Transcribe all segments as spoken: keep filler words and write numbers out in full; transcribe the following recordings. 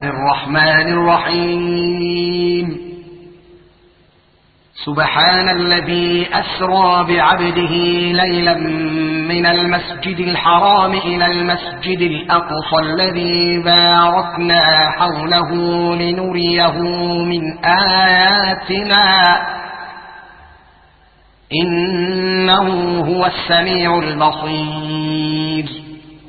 الرحمن الرحيم. سبحان الذي أسرى بعبده ليلا من المسجد الحرام إلى المسجد الأقصى الذي باركنا حوله لنريه من آياتنا إنه هو السميع البصير.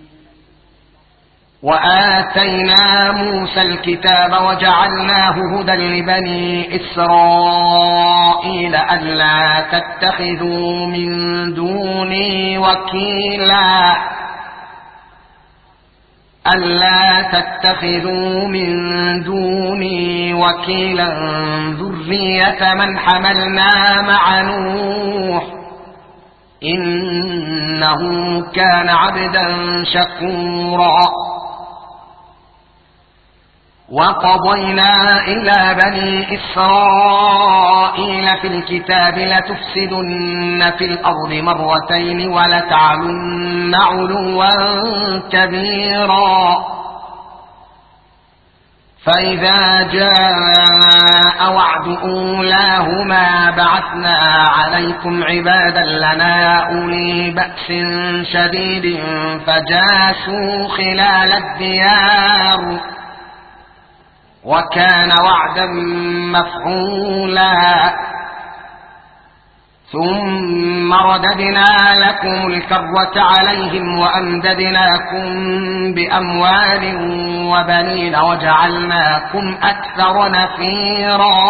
وآتينا موسى الكتاب وجعلناه هدى لبني إسرائيل ألا تتخذوا من دوني وكيلا ألا تتخذوا من دوني وكيلا ذرية من حملنا مع نوح إنه كان عبدا شكورا. وقضينا إلى بني إسرائيل في الكتاب لتفسدن في الأرض مرتين ولتعلن علوا كبيرا. فإذا جاء وعد أولاهما بعثنا عليكم عبادا لنا أولي بأس شديد فجاسوا خلال الديار وكان وعدا مفعولا. ثم رددنا لكم الكرة عليهم وأمددناكم بأموال وبنين وجعلناكم أكثر نفيرا.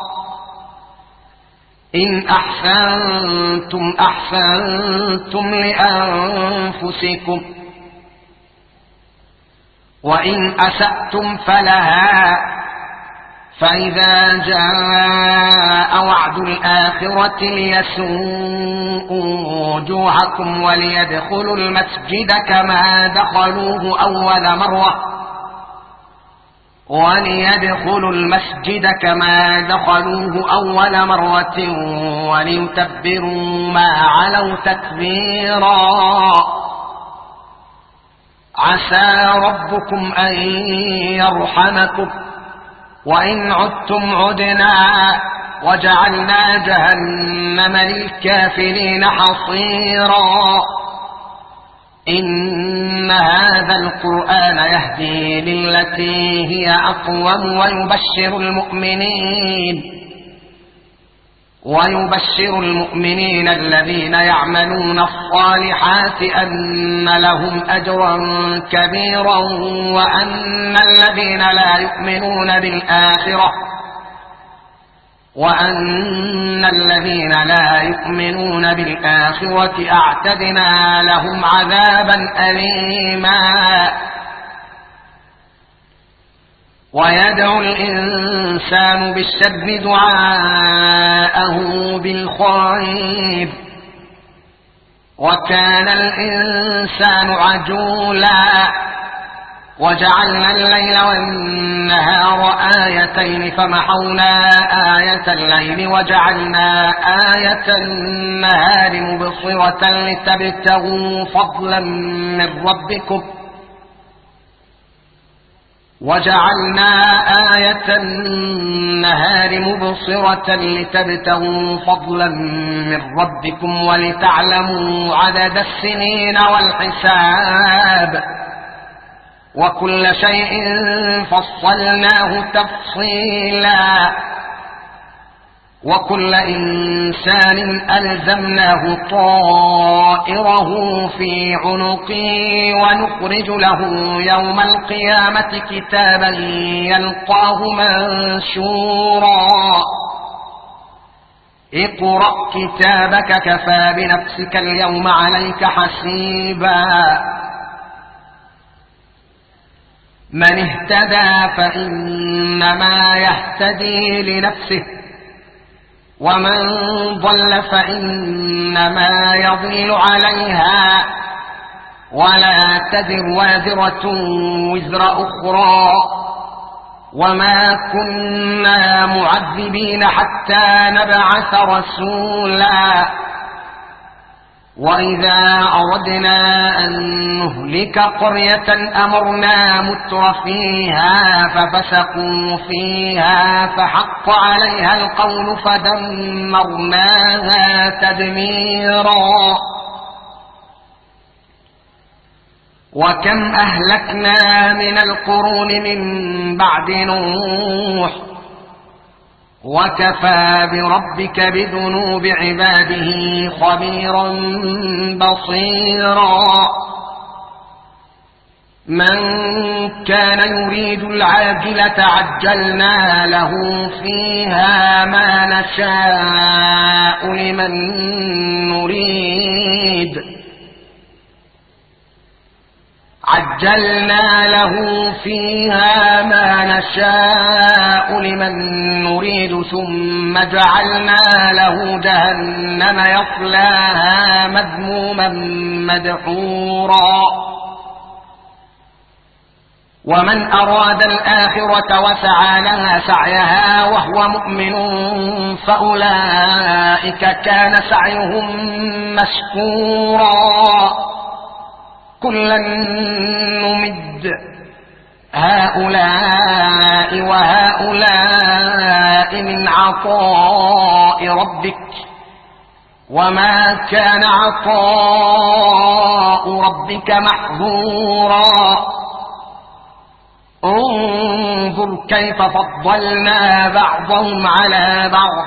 إن أحسنتم أحسنتم لأنفسكم وإن أسأتم فلها. فإذا جاء وعد الآخرة ليسوءوا وجوهكم وليدخلوا المسجد كما دخلوه أول مرة وليدخلوا المسجد كما دخلوه أول مرة وليتبروا ما علوا تتبيرا. عسى ربكم أن يرحمكم وإن عدتم عدنا وجعلنا جهنم للكافرين حصيرا. إن هذا القرآن يهدي للتي هي أقوم ويبشر المؤمنين ويبشر المؤمنين الذين يعملون الصالحات أن لهم أجرا كبيرا وأن الذين لا يؤمنون بالآخرة وأن الذين لا يؤمنون بالآخرة أعتدنا لهم عذابا أليما. ويدعو الإنسان بالشر دعاءه بالخير وكان الإنسان عجولا. وجعلنا الليل والنهار آيتين فمحونا آية الليل وجعلنا آية النهار مبصرة لتبتغوا فضلا من ربكم وجعلنا آية النهار مبصرة لتبتغوا فضلا من ربكم ولتعلموا عدد السنين والحساب وكل شيء فصلناه تفصيلا. وكل إنسان ألزمناه طائره في عنقه ونخرج له يوم القيامة كتابا يلقاه منشورا. اقرأ كتابك كفى بنفسك اليوم عليك حسيبا. من اهتدى فإنما يهتدي لنفسه ومن ضل فإنما يضل عليها ولا تزر وازرة وزر أخرى وما كنا معذبين حتى نبعث رسولا. وإذا أردنا أن نهلك قرية أمرنا متر فيها ففسقوا فيها فحق عليها القول فدمرناها تدميرا. وكم أهلكنا من القرون من بعد نوح وكفى بربك بذنوب عباده خبيرا بصيرا. من كان يريد العاجلة عجلنا له فيها ما نشاء لمن نريد عجلنا له فيها ما نشاء لمن نريد ثم جعلنا له جهنم يصلاها مذموما مدحورا. ومن أراد الآخرة وسعى لها سعيها وهو مؤمن فأولئك كان سعيهم مشكورا. كلا نمد هؤلاء وهؤلاء من عطاء ربك وما كان عطاء ربك محظورا. انظر كيف فضلنا بعضهم على بعض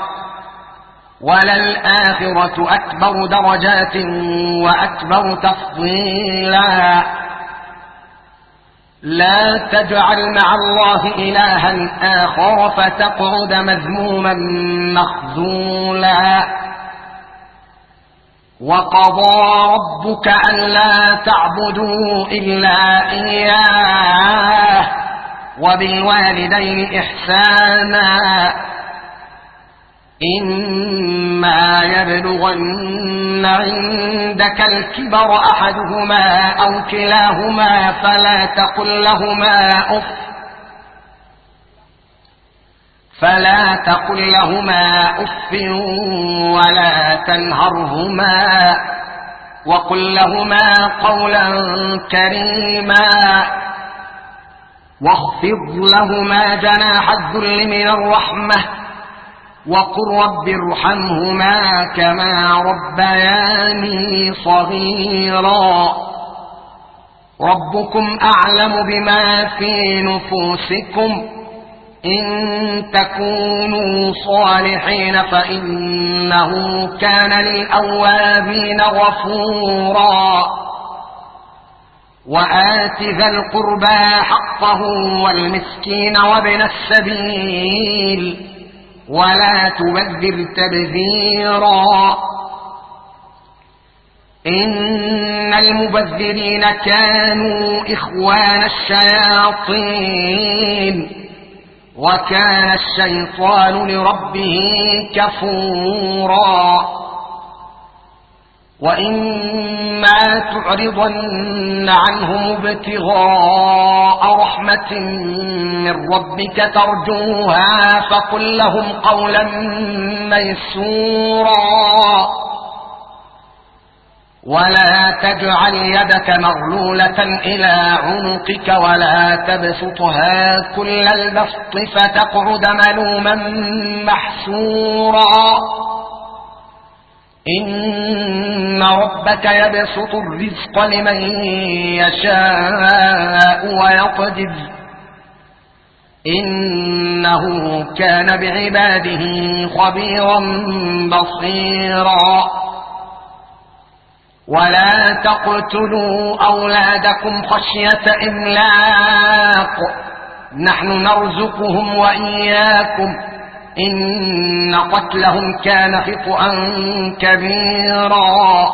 وللآخرة أكبر درجات وأكبر تفضيلا. لا تجعل مع الله إلها آخر فتقعد مذموما مخذولا. وقضى ربك ألا تعبدوا إلا إياه وبالوالدين إحسانا. إما يبلغن عندك الكبر أحدهما أو كلاهما فلا تقل لهما أف فلا تقل لهما أف ولا تنهرهما وقل لهما قولا كريما واخفض لهما جناح الذل من الرحمة وقل رب ارحمهما كما ربياني صغيرا. ربكم أعلم بما في نفوسكم إن تكونوا صالحين فإنه كان للأوابين غفورا. وآت ذا القربى حقه والمسكين وابن السبيل ولا تبذر تبذيرا. إن المبذرين كانوا إخوان الشياطين وكان الشيطان لربه كفورا. وإما تعرضن عنهم ابتغاء رحمة من ربك ترجوها فقل لهم قولا ميسورا. ولا تجعل يدك مغلولة إلى عنقك ولا تبسطها كل البسط فتقعد ملوما محسورا. إن ربك يبسط الرزق لمن يشاء ويقدر إنه كان بعباده خبيرا بصيرا. ولا تقتلوا أولادكم خشية إملاق نحن نرزقهم وإياكم إن قتلهم كان خطأ كبيرا.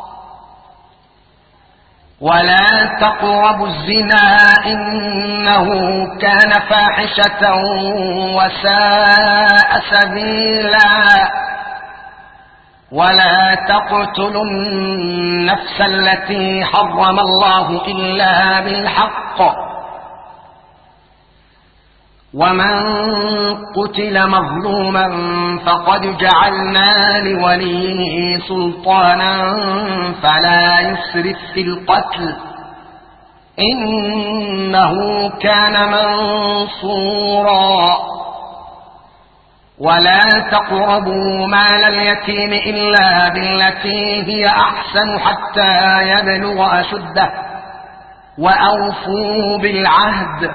ولا تقربوا الزنا إنه كان فاحشة وساء سبيلا. ولا تقتلوا النفس التي حرم الله إلا بالحق ومن قتل مظلوما فقد جعلنا لوليه سلطانا فلا يسرف في القتل إنه كان منصورا. ولا تقربوا مال اليتيم إلا بالتي هي أحسن حتى يبلغ أشده وأوفوا بالعهد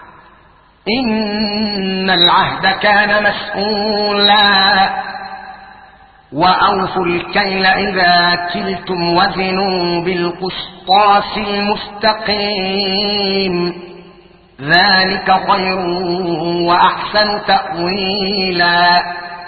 إن العهد كان مسؤولا. وأوفوا الكيل إذا كلتم وزنوا بالقسطاس المستقيم ذلك خير وأحسن تأويلا.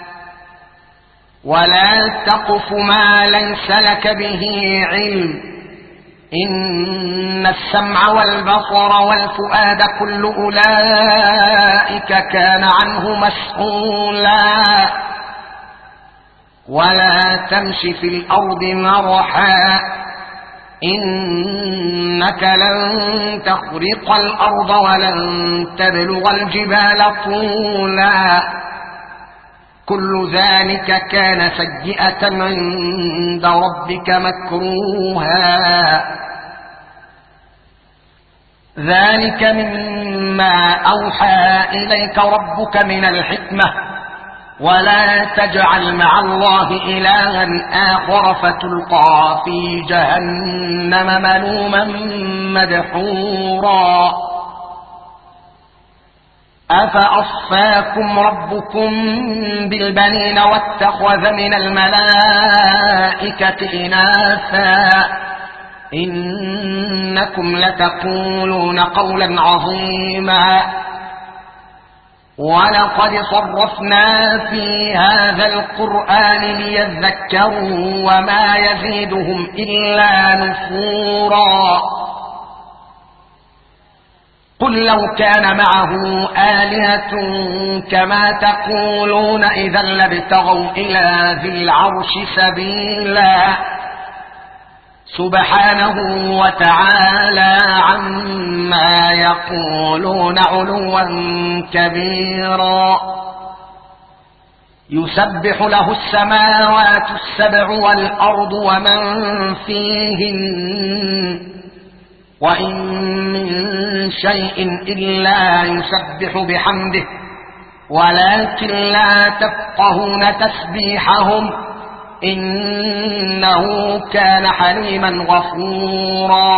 ولا تقف ما ليس لك به علم إن السمع والبصر والفؤاد كل أولئك كان عنه مسؤولا. ولا تمش في الأرض مرحا إنك لن تخرق الأرض ولن تبلغ الجبال طولا كل ذلك كان سيئة عند ربك مكروها. ذلك مما أوحى إليك ربك من الحكمة. ولا تجعل مع الله إلها آخر فتلقى في جهنم ملوما مدحورا. أفأصفاكم ربكم بالبنين واتخذ من الملائكة إناثا إنكم لتقولون قولا عظيما. ولقد صرفنا في هذا القرآن ليذكروا وما يزيدهم إلا نفورا. قل لو كان معه آلهة كما تقولون إذا لابتغوا إلى ذي العرش سبيلا سبحانه وتعالى عما يقولون علوا كبيرا. يسبح له السماوات السبع والأرض ومن فيهن وإن من شيء إلا يسبح بحمده ولكن لا تفقهون تسبيحهم إنه كان حليما غفورا.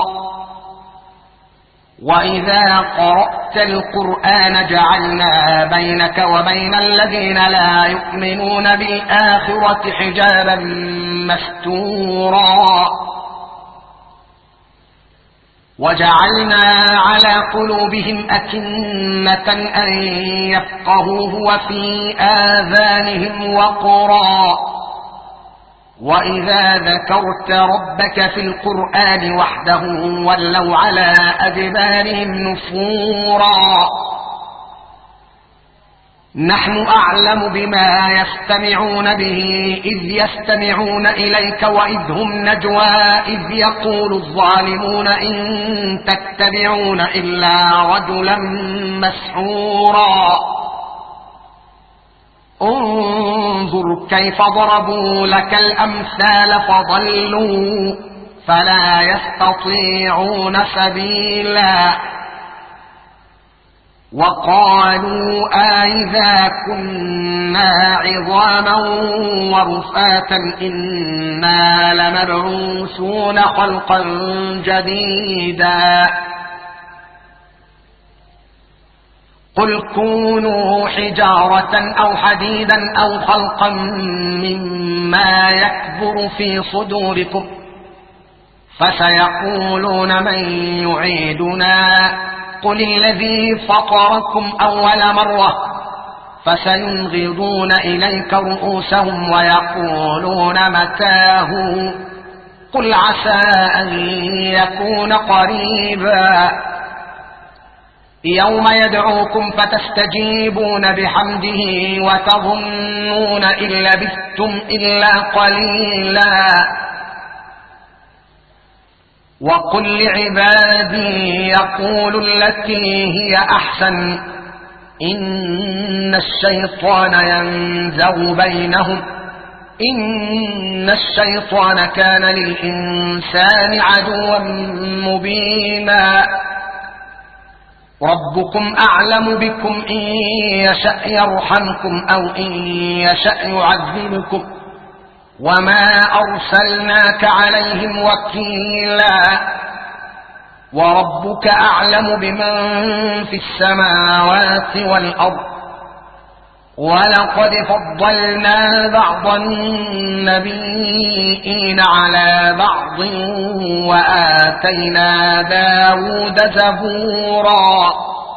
وإذا قرأت القرآن جعلنا بينك وبين الذين لا يؤمنون بالآخرة حجابا مستورا. وجعلنا على قلوبهم أكنة أن يفقهوه وفي آذانهم وقرا. وإذا ذكرت ربك في القرآن وحده ولوا على أدبارهم نفورا. نحن أعلم بما يستمعون به إذ يستمعون إليك وإذ هم نجوى إذ يقول الظالمون إن تتبعون إلا رجلا مسحورا. انظر كيف ضربوا لك الأمثال فضلوا فلا يستطيعون سبيلا. وقالوا أئذا كنا عظاما ورفاتا إنا لمبعوثون خلقا جديدا. قل كونوا حجارة أو حديدا أو خلقا مما يكبر في صدوركم فسيقولون من يعيدنا قل الذي فطركم أول مرة فسينغضون إليك رؤوسهم ويقولون متاه قل عسى أن يكون قريبا. يوم يدعوكم فتستجيبون بحمده وتظنون إن لبثتم إلا قليلا. وقل لعبادي يقولوا التي هي أحسن إن الشيطان ينزغ بينهم إن الشيطان كان للإنسان عدوا مبينا ربكم أعلم بكم إن يشأ يرحمكم أو إن يشأ يعذبكم وما أرسلناك عليهم وكيلا وربك أعلم بمن في السماوات والأرض ولقد فضلنا بعض النبيين على بعض وآتينا داود زبورا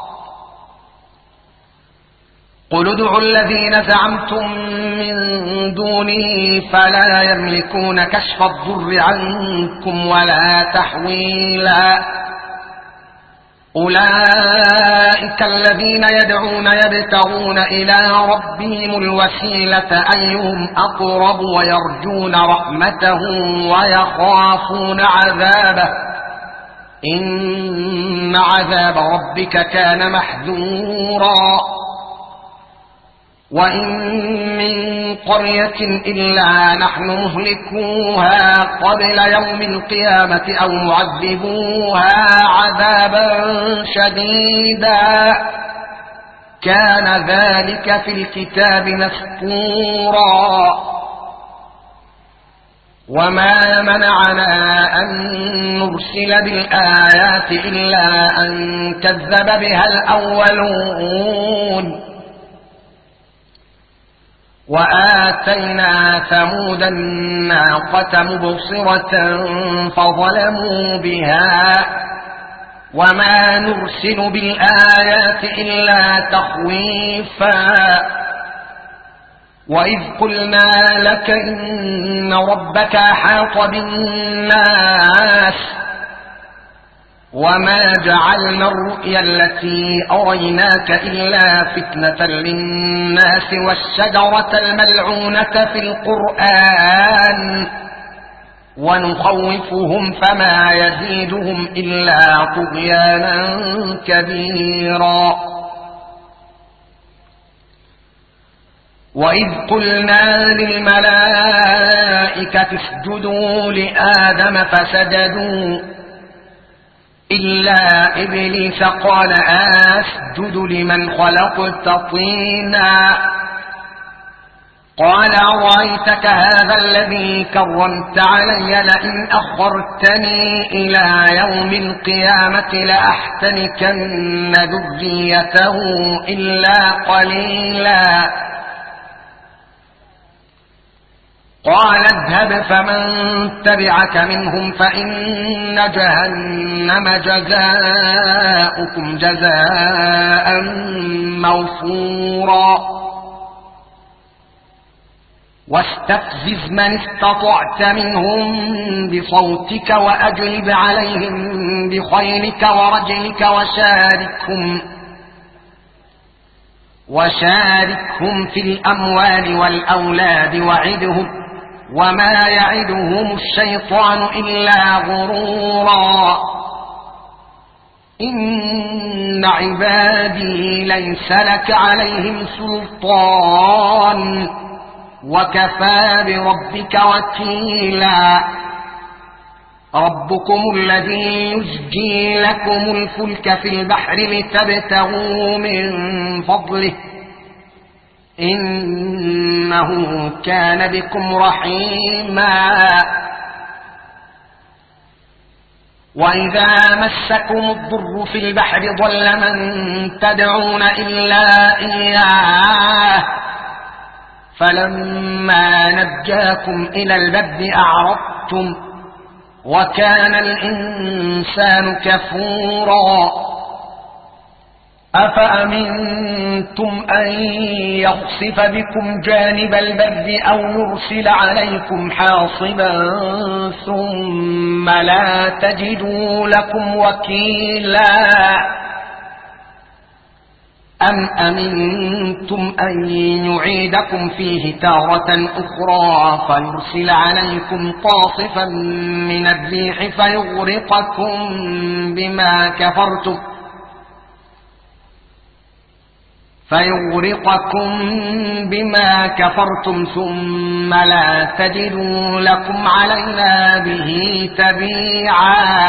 قل ادعوا الذين زعمتم من دونه فلا يملكون كشف الضر عنكم ولا تحويلا أولئك الذين يدعون يبتغون إلى ربهم الوسيلة أيهم أقرب ويرجون رحمته ويخافون عذابه إن عذاب ربك كان محذورا وإن من قرية إلا نحن مهلكوها قبل يوم القيامة أو معذبوها عذابا شديدا كان ذلك في الكتاب مسطورا وما منعنا أن نرسل بالآيات إلا أن كذب بها الأولون وآتينا ثمود الناقة مبصرة فظلموا بها وما نرسل بالآيات إلا تخويفا وإذ قلنا لك إن ربك أحاط بالناس وما جعلنا الرؤيا التي أريناك إلا فتنة للناس والشجرة الملعونة في القرآن ونخوفهم فما يزيدهم إلا طغيانا كبيرا وإذ قلنا للملائكة اسجدوا لآدم فسجدوا إلا إبليس قال أسجد لمن خلقت طينا قال أرأيتك هذا الذي كرمت علي لئن أخرتني إلى يوم القيامة لأحتنكن ذريته إلا قليلا قال اذهب فمن تبعك منهم فإن جهنم جزاؤكم جزاء موفورا واستفزز من استطعت منهم بصوتك وأجلب عليهم بخيلك ورجلك وشاركهم وشاركهم في الأموال والأولاد وعدهم وما يعدهم الشيطان إلا غرورا إن عبادي ليس لك عليهم سلطان وكفى بربك وكيلا ربكم الذي يزجي لكم الفلك في البحر لتبتغوا من فضله إنه كان بكم رحيما وإذا مسكم الضر في البحر ضل من تدعون إلا إياه فلما نجاكم إلى البر أعرضتم وكان الإنسان كفورا أفأمنتم أن يخسف بكم جانب البر أو يرسل عليكم حاصبا ثم لا تجدوا لكم وكيلا أم أمنتم أن يعيدكم فيه تارة أخرى فيرسل عليكم قاصفا من الريح فيغرقكم بما كفرتم فيغرقكم بما كفرتم ثم لا تجدوا لكم علينا به تبيعا.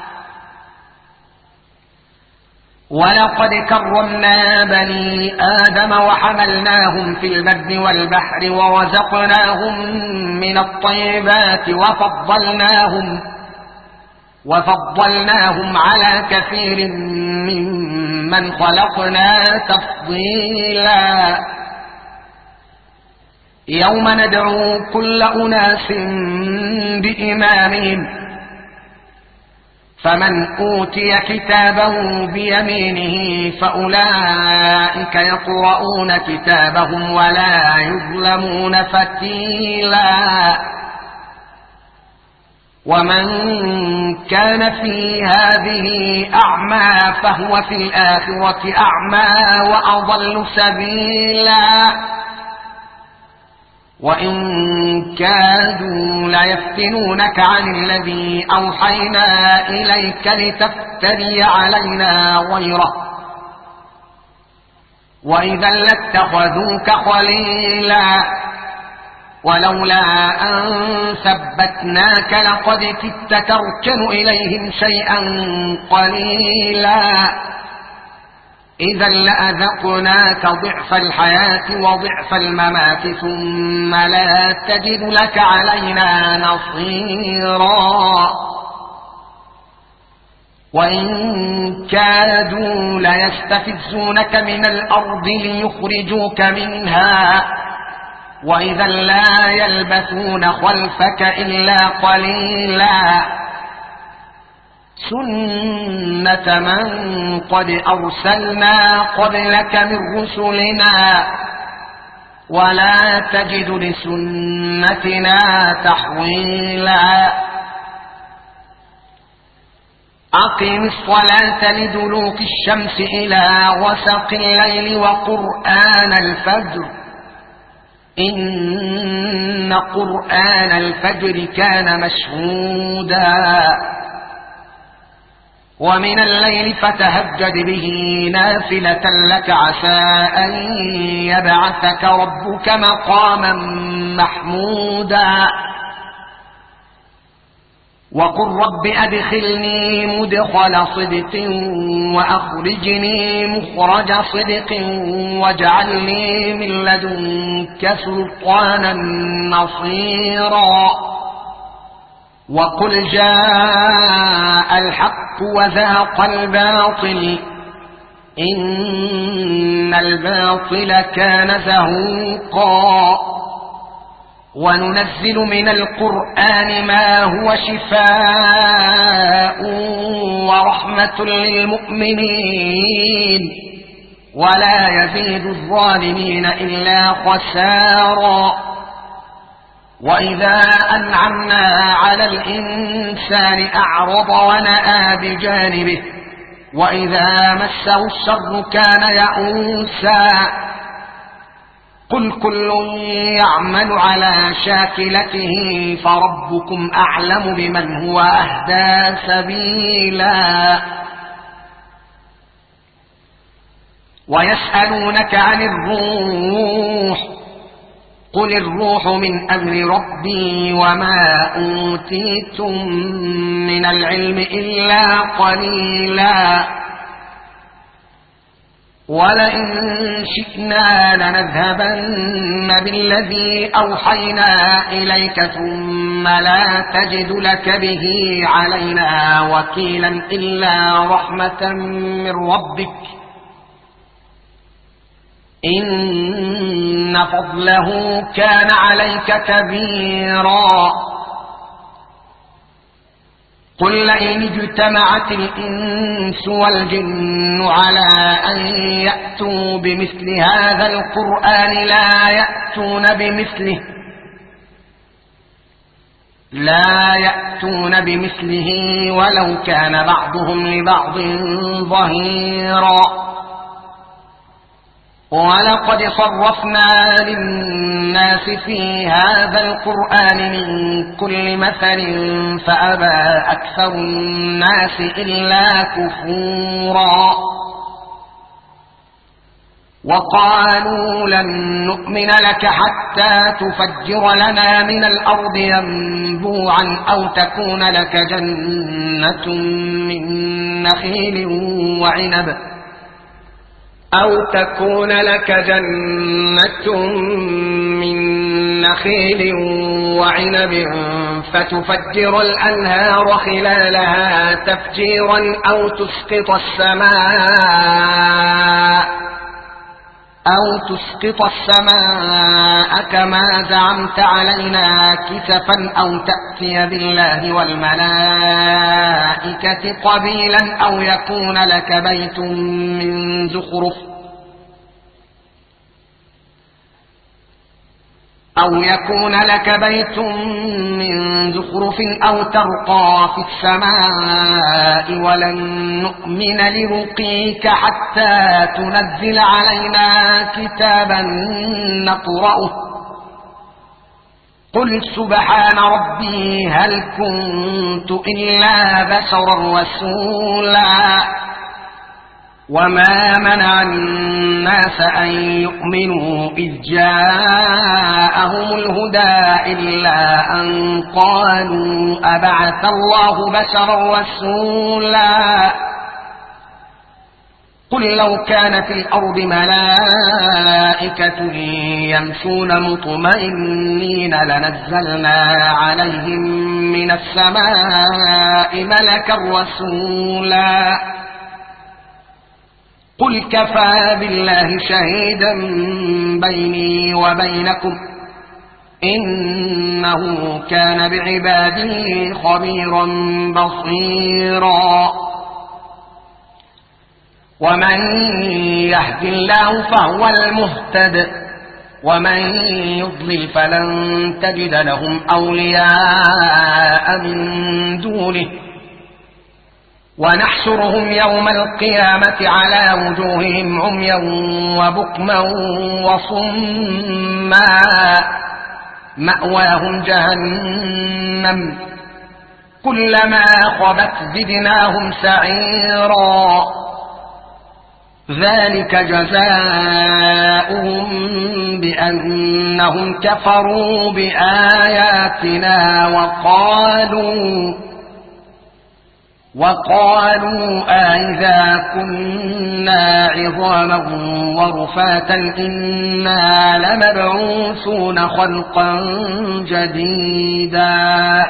ولقد كرمنا بني آدم وحملناهم في البر والبحر ورزقناهم من الطيبات وفضلناهم وفضلناهم على كثير ممن خلقنا تفضيلا. يوم ندعو كل أناس بإمامهم فمن أوتي كتابه بيمينه فأولئك يقرؤون كتابهم ولا يظلمون فتيلا. ومن كان في هذه أعمى فهو في الآخرة أعمى وأضل سبيلا. وإن كادوا ليفتنونك عن الذي أوحينا إليك لتفتري علينا غيره وإذا لاتخذوك خليلا. ولولا أن ثبتناك لقد كدت تركن إليهم شيئا قليلا. إذا لأذقناك ضعف الحياة وضعف الممات ثم لا تجد لك علينا نصيرا. وإن كادوا ليستفزونك من الأرض ليخرجوك منها وإذا لا يلبثون خلفك إلا قليلا. سنة من قد أرسلنا قبلك من رسلنا ولا تجد لسنتنا تحويلا. أقم الصلاة لدلوك الشمس إلى غسق الليل وقرآن الفجر إن قرآن الفجر كان مشهودا. ومن الليل فتهجد به نافلة لك عسى أن يبعثك ربك مقاما محمودا. وقل رب أدخلني مدخل صدق وأخرجني مخرج صدق واجعل لي من لدنك سلطانا نصيرا. وقل جاء الحق وزهق الباطل إن الباطل كان زهوقا. وننزل من القرآن ما هو شفاء ورحمة للمؤمنين ولا يزيد الظالمين إلا خسارا. وإذا أنعمنا على الإنسان أعرض ونأى بجانبه وإذا مسه الشر كان يئوسا. قل كل يعمل على شاكلته فربكم أعلم بمن هو أهدى سبيلا. ويسألونك عن الروح قل الروح من أمر ربي وما أوتيتم من العلم إلا قليلا. ولئن شئنا لنذهبن بالذي أوحينا إليك ثم لا تجد لك به علينا وكيلا إلا رحمة من ربك إن فضله كان عليك كبيرا. قل لئن اجتمعت الإنس والجن على أن يأتوا بمثل هذا القرآن لا يأتون بمثله لا يأتون بمثله ولو كان بعضهم لبعض ظهيرا. ولقد صرفنا للناس في هذا القرآن من كل مثل فأبى أكثر الناس إلا كفورا. وقالوا لن نؤمن لك حتى تفجر لنا من الأرض ينبوعا أو تكون لك جنة من نخيل وعنب أو تكون لك جنة من نخيل وعنب فتفجر الأنهار خلالها تفجيرا أو تسقط السماء أو تسقط السماء كما زعمت علينا كسفا أو تأتي بالله والملائكة قبيلا أو يكون لك بيت من زخرف أو يكون لك بيت من زخرف أو ترقى في السماء ولن نؤمن لرقيك حتى تنزل علينا كتابا نقرأه قل سبحان ربي هل كنت إلا بشرا رسولا وما منع الناس أن يؤمنوا إذ جاءهم الهدى إلا أن قالوا أبعث الله بشرا رسولا قل لو كان في الأرض ملائكة يمشون مطمئنين لنزلنا عليهم من السماء ملكا رسولا قل كفى بالله شهيدا بيني وبينكم إنه كان بعباده خبيرا بصيرا ومن يهد الله فهو المهتد ومن يضلل فلن تجد لهم أولياء من دونه ونحشرهم يوم القيامة على وجوههم عميا وبكما وصما مأواهم جهنم كلما خبت زدناهم سعيرا ذلك جزاؤهم بأنهم كفروا بآياتنا وقالوا وقالوا أئذا كنا عظاما ورفاتا إنا لمبعوثون خلقا جديدا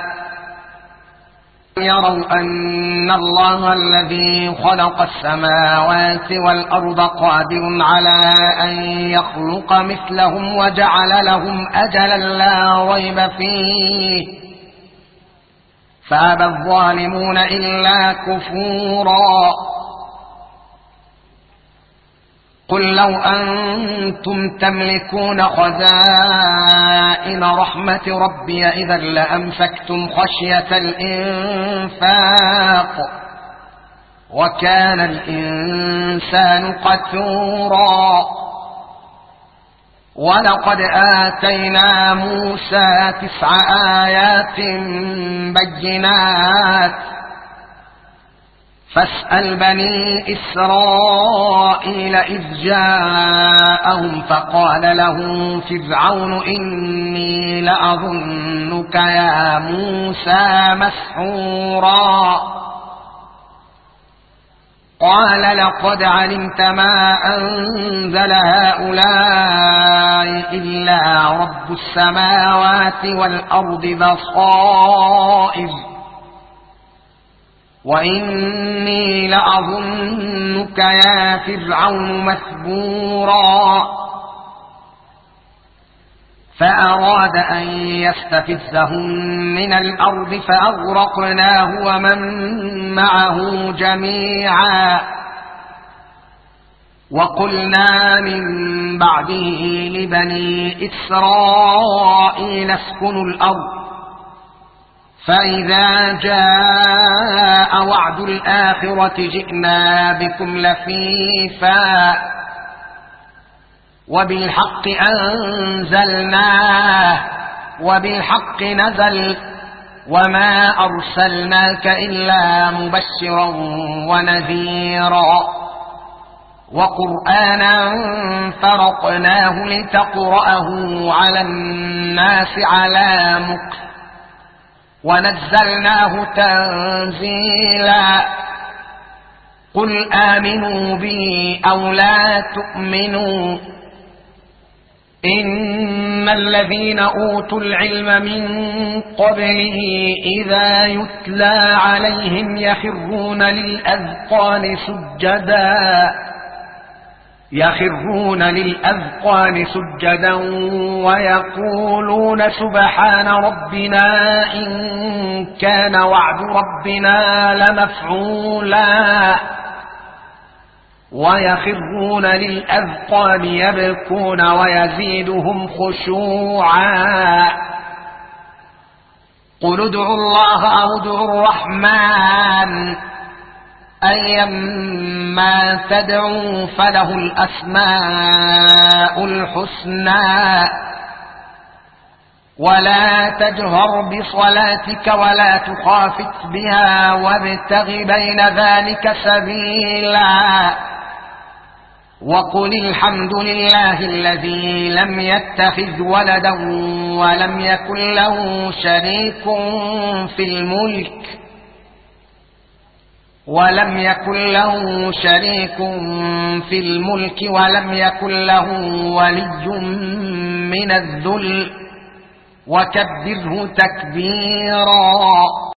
يروا أن الله الذي خلق السماوات والأرض قادر على أن يخلق مثلهم وجعل لهم أجلا لا ريب فيه فأبى الظالمون إلا كفورا قل لو أنتم تملكون خزائن رحمة ربي إذا لأمسكتم خشية الإنفاق وكان الإنسان قتورا ولقد آتينا موسى تسع آيات بينات فاسأل بني إسرائيل إذ جاءهم فقال له فرعون إني لأظنك يا موسى مسحورا قال لقد علمت ما أنزل هؤلاء إلا رب السماوات والأرض بصائر وإني لأظنك يا فرعون مثبورا فأراد أن يستفزهم من الأرض فأغرقناه ومن معه جميعا وقلنا من بعده لبني إسرائيل اسكنوا الأرض فإذا جاء وعد الآخرة جئنا بكم لفيفا وبالحق أنزلناه وبالحق نزل وما أرسلناك إلا مبشرا ونذيرا وقرآنا فرقناه لتقرأه على الناس على مكث ونزلناه تنزيلا قل آمنوا به أو لا تؤمنوا إن الذين أوتوا العلم من قبله إذا يتلى عليهم يخرون للأذقان سجدا يخرون للأذقان سجدا ويقولون سبحان ربنا إن كان وعد ربنا لمفعولا ويخرون للأذقان يبكون ويزيدهم خشوعا قل ادعوا الله أو ادعوا الرحمن أيما تدعوا فله الأسماء الحسنى ولا تجهر بصلاتك ولا تخافت بها وابتغ بين ذلك سبيلا وقل الحمد لله الذي لم يتخذ ولدا ولم يكن له شريك في الملك ولم يكن له شريك في الملك ولم يكن له ولي من الذل وكبره تكبيرا.